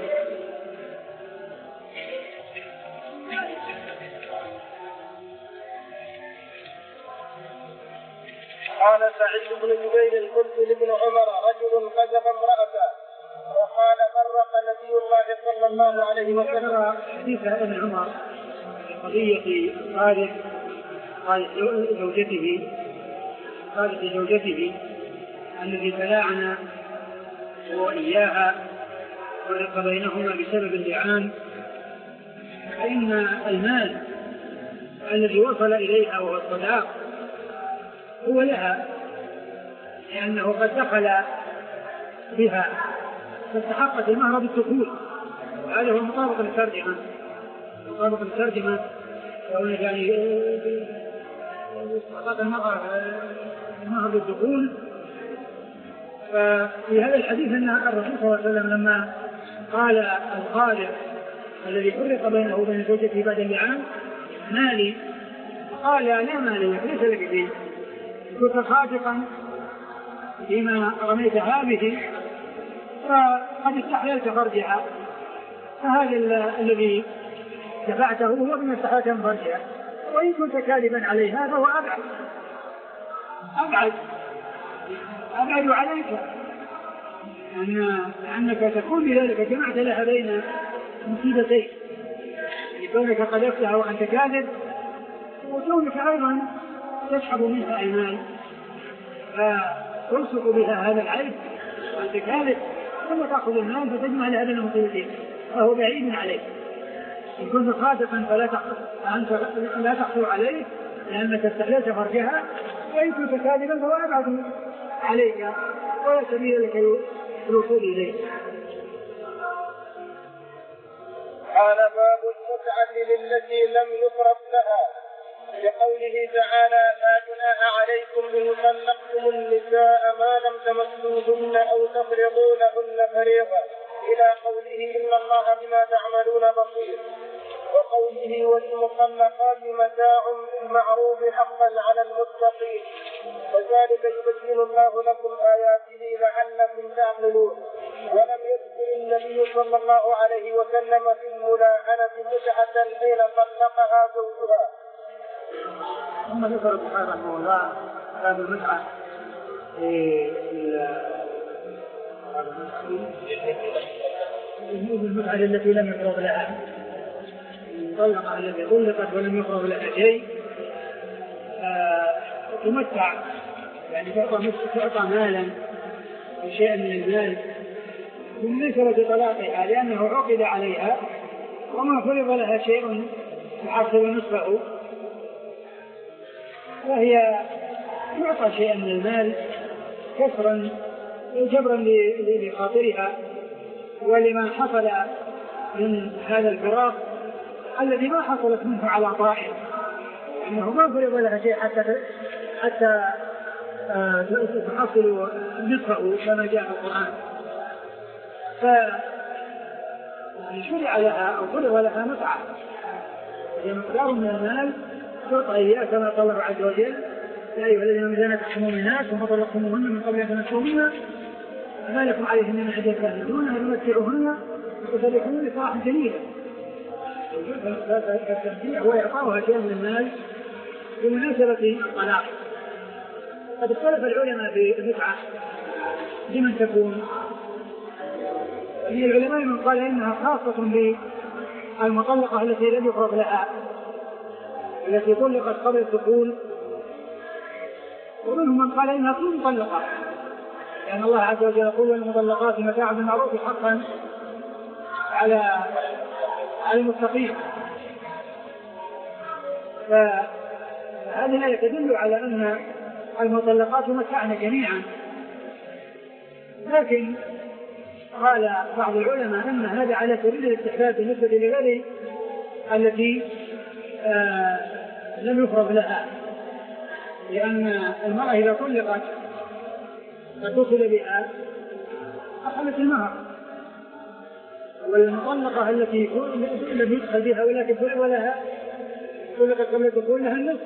قال سعيد بن جبير قلت لابن عمر رجل قذف امرأته وقال فرق نبي الله صلى الله عليه وسلم. حديث ابن عمر قضية خالد خالد زوجته خالد زوجته الذي تلاعن وإياها فرق بينهما بسبب اللعان، فإن المال الذي وصل إليها وهو الطلاق هو لها، لأنه قد دخل بها فاستحقت المهر بالدخول. هذا هو مطابق للترجمة مطابق للترجمة يعني استحقت المهر بالدخول. ففي هذا الحديث أن الرسول صلى الله عليه وسلم لما قال الخالق الذي فرق بينه وبين زوجته بعد اللعان مالي، قال لا مال لك ليس لك فيه، كنت صادقا فيما رميتها به فقد استحللت فرجها، فهذا الذي دفعته هو من استحللت من فرجها، وإن كنت كاذبا عليها فهو أبعد أبعد أبعد عليك أن أنك تكون بذلك جمعت لها بين مصيبتين، كونك قذفتها وأنت كاذب، وكونك أيضا تسحب منها أيمان فتلصق بها هذا العيب وأنت كاذب، ثم تأخذ المال فتجمع لها بين مصيبتين، فهو بعيد عليك. إن كنت صادقا فلا أنت لا تحصل عليه لأنك استحللت فرجها، وإن كنت كاذبا فهو أبعد عليك ولا سبيل لك الوصول إليه. قال باب المتعة للتي لم يفرض لها، لقوله تعالى لا جناح عليكم إن طلقتم النساء ما لم تمسوهن أو تفرضوا لهن فريضة، إلى قوله إن الله بما تعملون بصير، وقوله وللمطلقات متاع بالمعروف حقا على المتقين، وذلك يبين الله لكم آياته لعلكم تعقلون. ولم يذكر النبي صلى الله عليه وسلم في الملاعنة متعة حين طلقها زوجها. ثم ذكر البخاري رحمه الله باب المتعة المتعة التي لم يفرض لها، المطلقة التي طلقت ولم يفرض لها شيء تمتع، يعني تعطى مالا بشيء من المال بالنسبة طلاقها لأنه عقد عليها وما فرض لها شيء يحصل نصفه، فهي تعطى شيئا من المال كسرا جبرا لخاطرها ولما حصل من هذا الفراق الذي ما حصلت منه على طائر، انه ما فرض لها شيء حتى حتى تحصل نصفه كما جاء في القرآن، فشرع لها او فرض لها متعة هي مقدار من المال تعطى إياه كما قال الله عز وجل يا أيها الذين آمنوا إذا نكحتم المؤمنات ثم طلقتموهن من قبل أن تمسوهن فما لكم عليهن من عدة تعتدونها فمتعوهن وتسرحوهن سراحا جميلا. فالتمتيع هو إعطاؤها شيئا من المال بمناسبة الطلاق. قد اختلف العلماء في المتعة لمن تكون، من العلماء من قال إنها خاصة بالمطلقة التي لم يفرض لها التي طلقت قبل الدخول، ومنهم من قال إنها كل مطلقة لأن الله عز وجل يقول والمطلقات متاع بالمعروف حقا على على المتقين، فهذه الآية تدل على أن المطلقات متعن جميعا، لكن قال بعض العلماء أن هذا على سبيل الاستحباب بالنسبة لغير التي آه لم يفرض لها، لأن المرأة إذا طلقت فدخل بها أخذت المهر، والمطلقة التي لم يدخل بها ولكن فرض لها طلقت قبل الدخول لها النصف،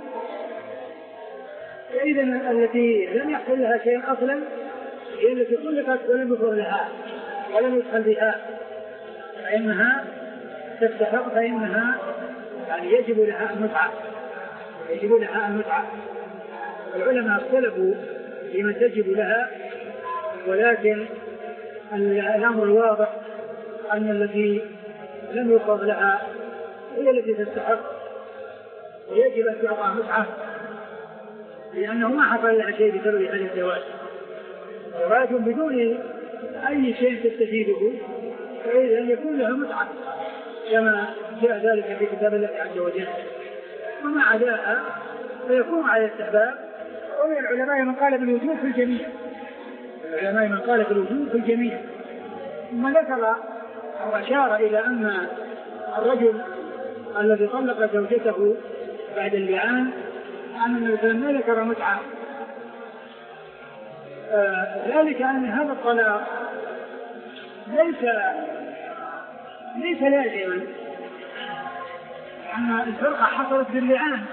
فإذا التي لم يحصل لها شيء أصلا هي التي طلقت ولم يفرض لها ولم يدخل بها، فإنها تستحق فإنها يعني يجب لها المتعة يجب لها المتعة. العلماء اختلفوا لمن تجب لها، ولكن الأمر الواضح أن التي لم يفرض لها هي التي تستحق ويجب أن تعطى متعة، لأنه ما حصل لها شيء بسبب هذا الزواج، زواج بدون أي شيء تستفيده فإذا أن يكون لها متعة كما جاء ذلك في كتاب الله عز وجل، وما عداها فيكون على الاستحباب. ومن العلماء من قال بالوجوب في الجميع العلماء من قال بالوجوب في الجميع ثم ذكر وأشار إلى أن الرجل الذي طلق زوجته بعد اللعان أن النبي ما ذكر متعة، آه ذلك أن هذا الطلاق ليس ليس لازما أن الفرقة حصلت باللعان،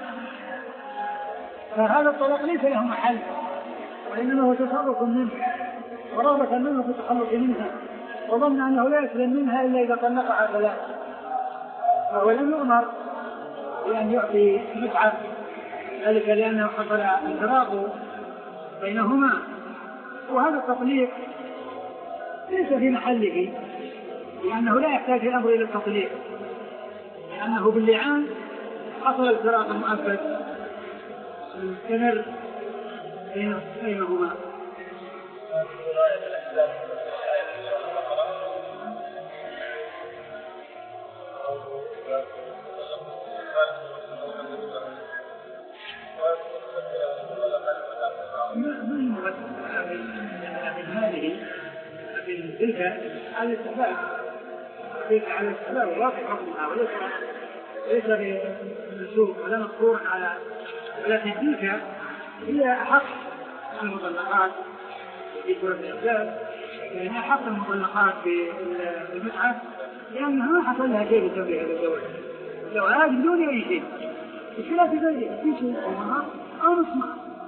فهذا الطلاق ليس له محل، وإنما هو تصرف منه ورغبة منه في التخلص منها، وظن أنه لا يسلم منها إلا إذا طلقها ثلاث، فهو لم يؤمر بأن يعطي متعة، ذلك لأنه حصل الفراق بينهما. وهذا التطليق ليس في محله، لأنه لا يحتاج الأمر إلى التطليق، لأنه باللعان حصل الفراق المؤبد مستمر بينهما. هذه لكن تلك على السباب، تلك على السباب واضح حكمها، وليس ليس بمنسوب ولا مذكور على، ولكن تلك هي أحق المطلقات في سورة الأحزاب، هي أحق المطلقات بالمتعة، لأنها ما حصل لها شيء بسبب هذا الزواج، لو عاد بدون أي شيء بخلاف ذلك في شيء أو نسمع.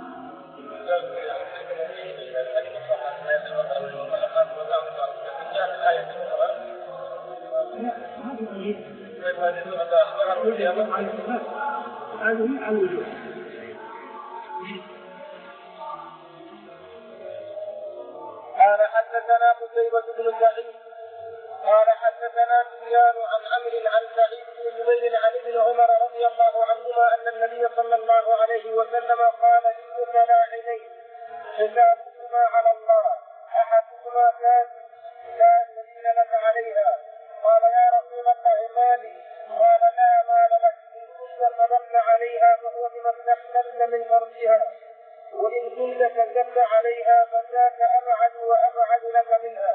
قال حدثنا قتيبة بن سعيد قال حدثنا سفيان عن عمرو عن سعيد بن جبير عن ابن عمر رضي الله عنهما أن النبي صلى الله عليه وسلم قال للمتلاعنين حسابكما على الله أحدكما كان لا يدين لك عليها. قال يا رسول الله مالي؟ قال لا مال لك، إن كنت صدقت عليها فهو بما استحسنت من فرجها، وإن كنت كذبت عليها فذاك أبعد وأبعد لك منها.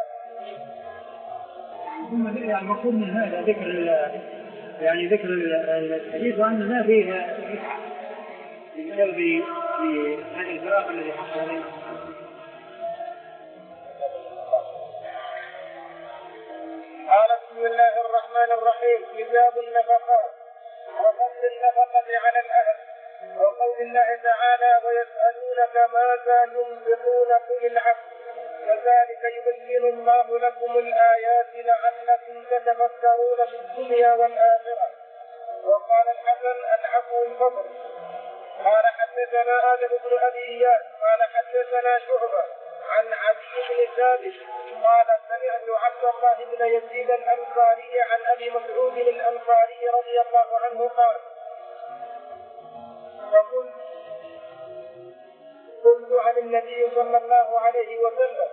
ثم المقصود من هذا ذكر يعني ذكر الحديث وأن ما فيه بسبب هذا الفراق الذي حصل عليه. قال بسم الله الرحمن الرحيم. كتاب النفقات وفضل النفقة على الأهل، وقول الله تعالى ويسألونك ماذا ينفقون قل العفو كذلك يبين الله لكم الآيات لعلكم تتفكرون في الدنيا والآخرة. وقال الحسن العفو الفضل. قال حدثنا آدم بن أبي إياس قال حدثنا شعبة عن عبد بن ثابت قال سمعت عبد الله بن يزيد الأنصاري عن أبي مسعود الأنصاري رضي الله عنه قال فقلت قلت عن النبي صلى الله عليه وسلم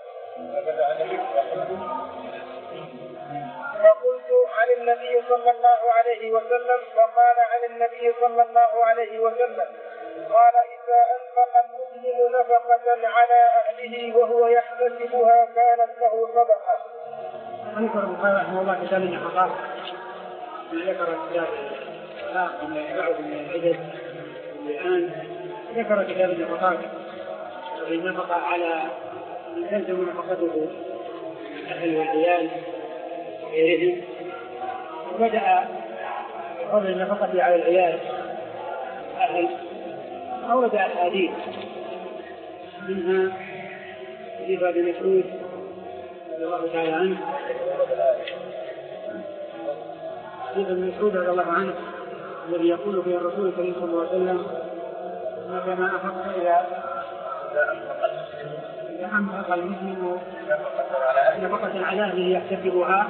فقلت عن النبي صلى الله عليه وسلم فقال عن النبي صلى الله عليه وسلم قال إذا أنفق المسلم نفقة على أهله وهو يحتسبها كانت له صدقة. ذكر البخاري رحمه الله كتاب النفقات، ذكر كتاب الطلاق وما يبعد من العدد واللعان، ذكر كتاب النفقات النفقة على من تلزم نفقته الأهل والعيال وغيرهم، وبدأ بفضل النفقة على العيال الأهل، أورد الحديث منها حديث ابن مسعود رضي الله تعالى عنه حديث ابن مسعود رضي الله عنه الذي يقول فيه الرسول صلى الله عليه وسلم انك ما افقت الى اذا انفق المسلم نفقة على اهله يحتسبها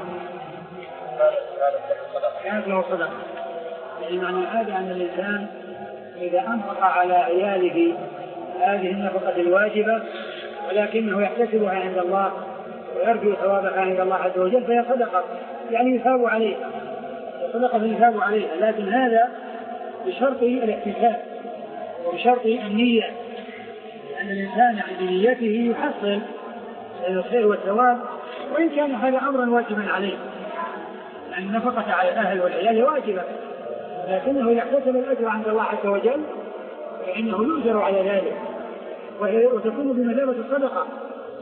كانت له صدقة. يعني معنى هذا ان الانسان اذا انفق على عياله هذه النفقة الواجبة ولكنه يحتسبها عند الله ويرجو ثوابها عند الله عز وجل فهي صدقة، يعني يثاب عليها، صدقة يثاب عليها، لكن هذا بشرط الاحتساب وبشرط النية، أن الإنسان بنيته يحصل الخير والثواب وإن كان هذا أمرا واجبا عليه، لأن النفقة على الأهل والعيال واجبة، لكنه يحتسب الأجر عند الله عز وجل فإنه يؤجر على ذلك، وتكون بمثابة الصدقة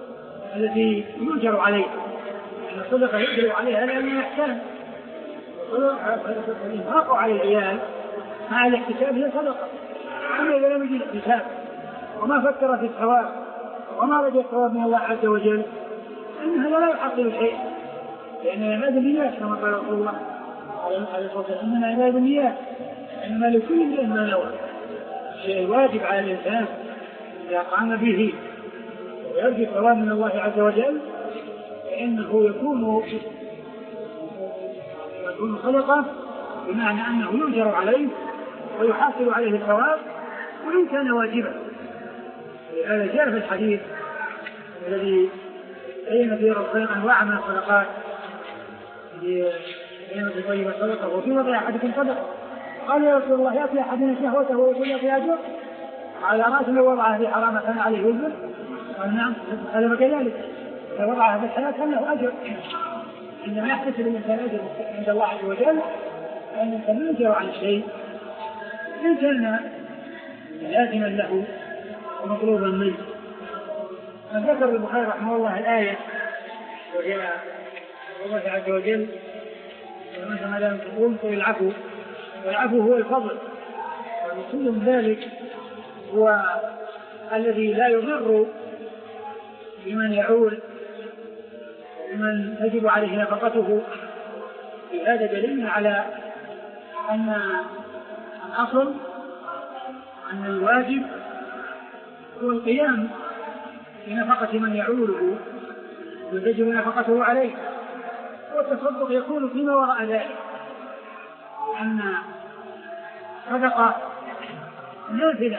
التي يؤجر عليها، أن الصدقة يؤجر عليها لأنها إحسان، والإنفاق على العيال مع الاحتساب هي صدقة. أما إذا لم يجد الاحتساب وما فكر في الثواب وما رجى الثواب من الله عز وجل إن هذا لا يحصل شيء، لأن العباد بالنيات كما قال رسول الله عليه الصلاة والسلام إنما العباد بالنيات إنما لكل امرئ ما نوى. الشيء الواجب على الإنسان إذا قام به ويرجو الثواب من الله عز وجل فإنه يكون يكون صدقة، بمعنى أنه يؤجر عليه ويحصل عليه الثواب وإن كان واجبا. هذا جاء في الحديث الذي بين فيه ربنا أنواع من الصدقات، بين في طيب الصدقة وفي وضع أحدكم صدقة. قال يا رسول الله يأتي أحدنا شهوته ويقول يأتي أجر على رأس لو وضعها في حرام كان عليه وزر؟ قال نعم هذا كذلك، لو وضعها في الحلال كان له أجر. عندما يحتسب الإنسان أجر عند الله عز وجل فإن الإنسان يجر عن الشيء إن كان لازما له ومطلوبا منه. ذكر البخاري رحمه الله الآية وهي الله عز وجل ومثل لم تقوم العفو، والعفو هو الفضل، والمقصود من ذلك هو الذي لا يضر بمن يعول بمن يجب عليه نفقته. هذا دليل على أن الأصل أن الواجب هو القيام بنفقة من يعوله ويجب نفقته عليه، والتصدق يكون فيما وراء ذلك، أن صدقة نافلة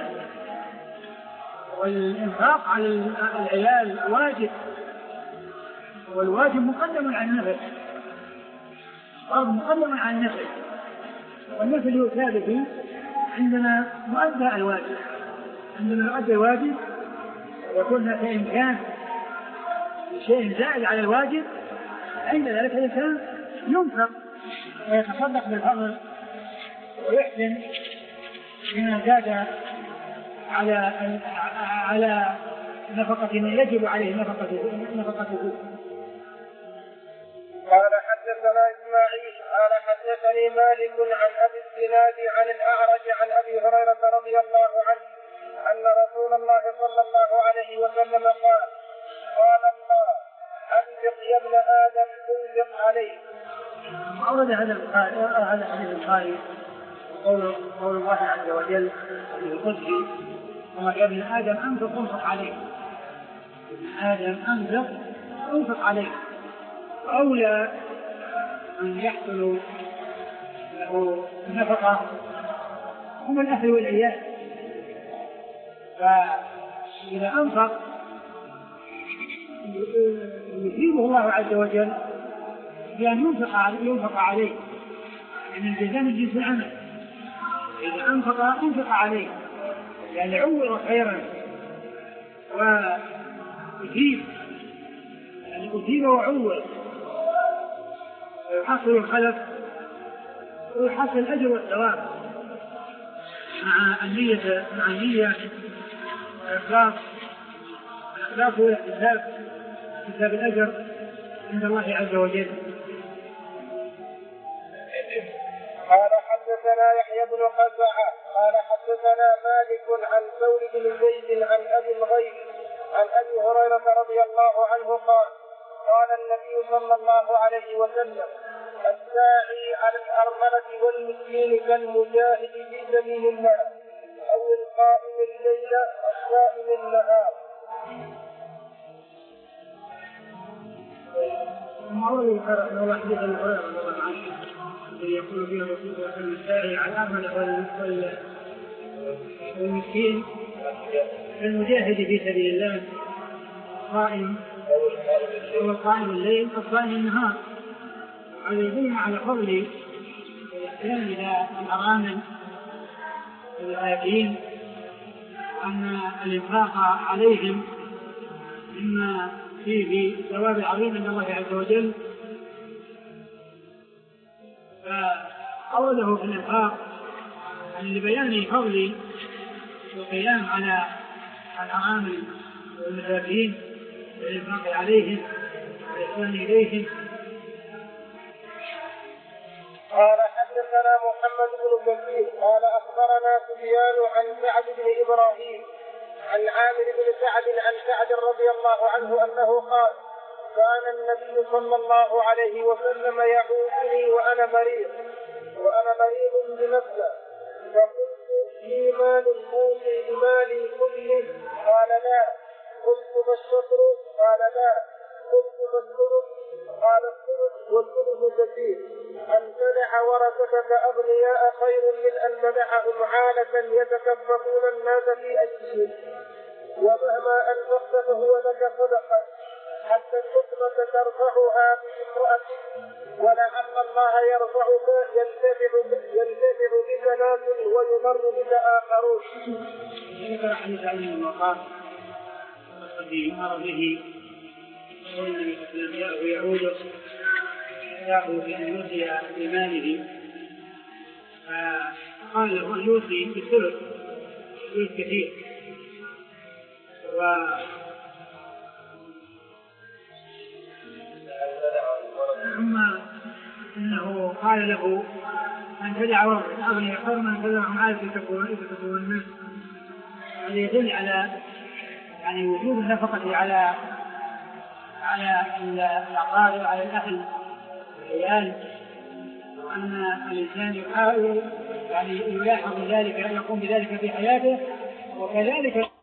والإنفاق على العيال واجب، والواجب مقدم على النفل، الفرض مقدم على النفل، والنفل يؤتى به عندما يؤدى الواجب. عندما يؤدى الواجب ويكون هناك إمكان شيء زائد على الواجب عند ذلك الإنسان ينفق ويتصدق بالفضل ويحسن بما زاد على على نفقة من يجب عليه نفقته نفقته. قال حدثنا إسماعيل قال حدثني مالك عن أبي الزناد عن الأعرج عن أبي هريرة رضي الله عنه أن رسول الله صلى الله عليه وسلم قال قال الله أنفق يا ابن آدم تنفق عليه. أورد هذا الحديث البخاري قول قول الله عز وجل في القدس يا ابن آدم أنفق انفق عليه. ابن آدم أنفق انفق عليه، أولى أن يحصل له نفقة هم الأهل والعيال، فإذا أنفق يثيبه الله عز وجل بأن ينفق عليه, ينفق عليه يعني الجزاء من جنس العمل. إذا أنفق أنفق عليه يعني عوض خيرا ويثيب، يعني أثيب وعوض ويحصل الخلف ويحصل الأجر والثواب مع النية مع النية والإخلاص. الإخلاص هو الاحتساب حساب الأجر عند الله عز وجل. قال حدثنا يحيى بن قزعة قال حدثنا مالك عن ثور بن زيد عن أبي الغيث عن أبي هريرة رضي الله عنه قال قال النبي صلى الله عليه وسلم الساعي على الأرملة والمسكين كالمجاهد في سبيل الله أو القائم الليل الصائم النهار. المعروف يقرأ أن الله حديث أبي هريرة رضي الله عنه الذي يقول فيه الرسول صلى الله عليه وسلم الساعي على الأرملة والمسكين كالمجاهد في سبيل الله القائم هو القائم الليل الصائم النهار. هذا يدل على فضل الاحترام إلى الأرامل والمساكين، أن الإنفاق عليهم مما فيه ثواب عظيم عند الله عز وجل. فأورده في الإنفاق لبيان فضل القيام على الأرامل والمساكين والإنفاق عليهم والإحسان إليهم. قال محمد بن كثير قال أخبرنا سفيان عن سعد بن إبراهيم عن عامر بن سعد عن سعد رضي الله عنه أنه قال كان النبي صلى الله عليه وسلم يعودني وأنا مريض وأنا مريض بنفسه فقلت لي مال أوصي بمالي كله؟ قال لا. قلت ما الشطر؟ قال لا. قلت ما الثلث؟ قال الثلث والثلث كثير. أن تدع ورثتك أغنياء خير من أن تدعهم عالة يتكففون الناس في أيديهم ومهما أنفقت فهو لك صدقة حتى اللقمة ترفعها بامرأة ولعل الله يرفعك ينتفع ينتفع بك ناس ويضر بك آخرون. ذكر حديث علي بن وقاص الذي أمر به النبي صلى الله عليه وسلم يعود يأخذ بأن يوصي بماله فقال له أن يوصي بالثلث ثلث كثير. و ثم انه قال له ان تدع ورثة اغنياء خير من ان تدعهم عالة يتكففون الناس. هذا يدل على يعني وجوب النفقة على على الاقارب وعلى الاهل والعيال وان الانسان يحاول يعني يلاحظ ذلك يقوم بذلك في حياته وكذلك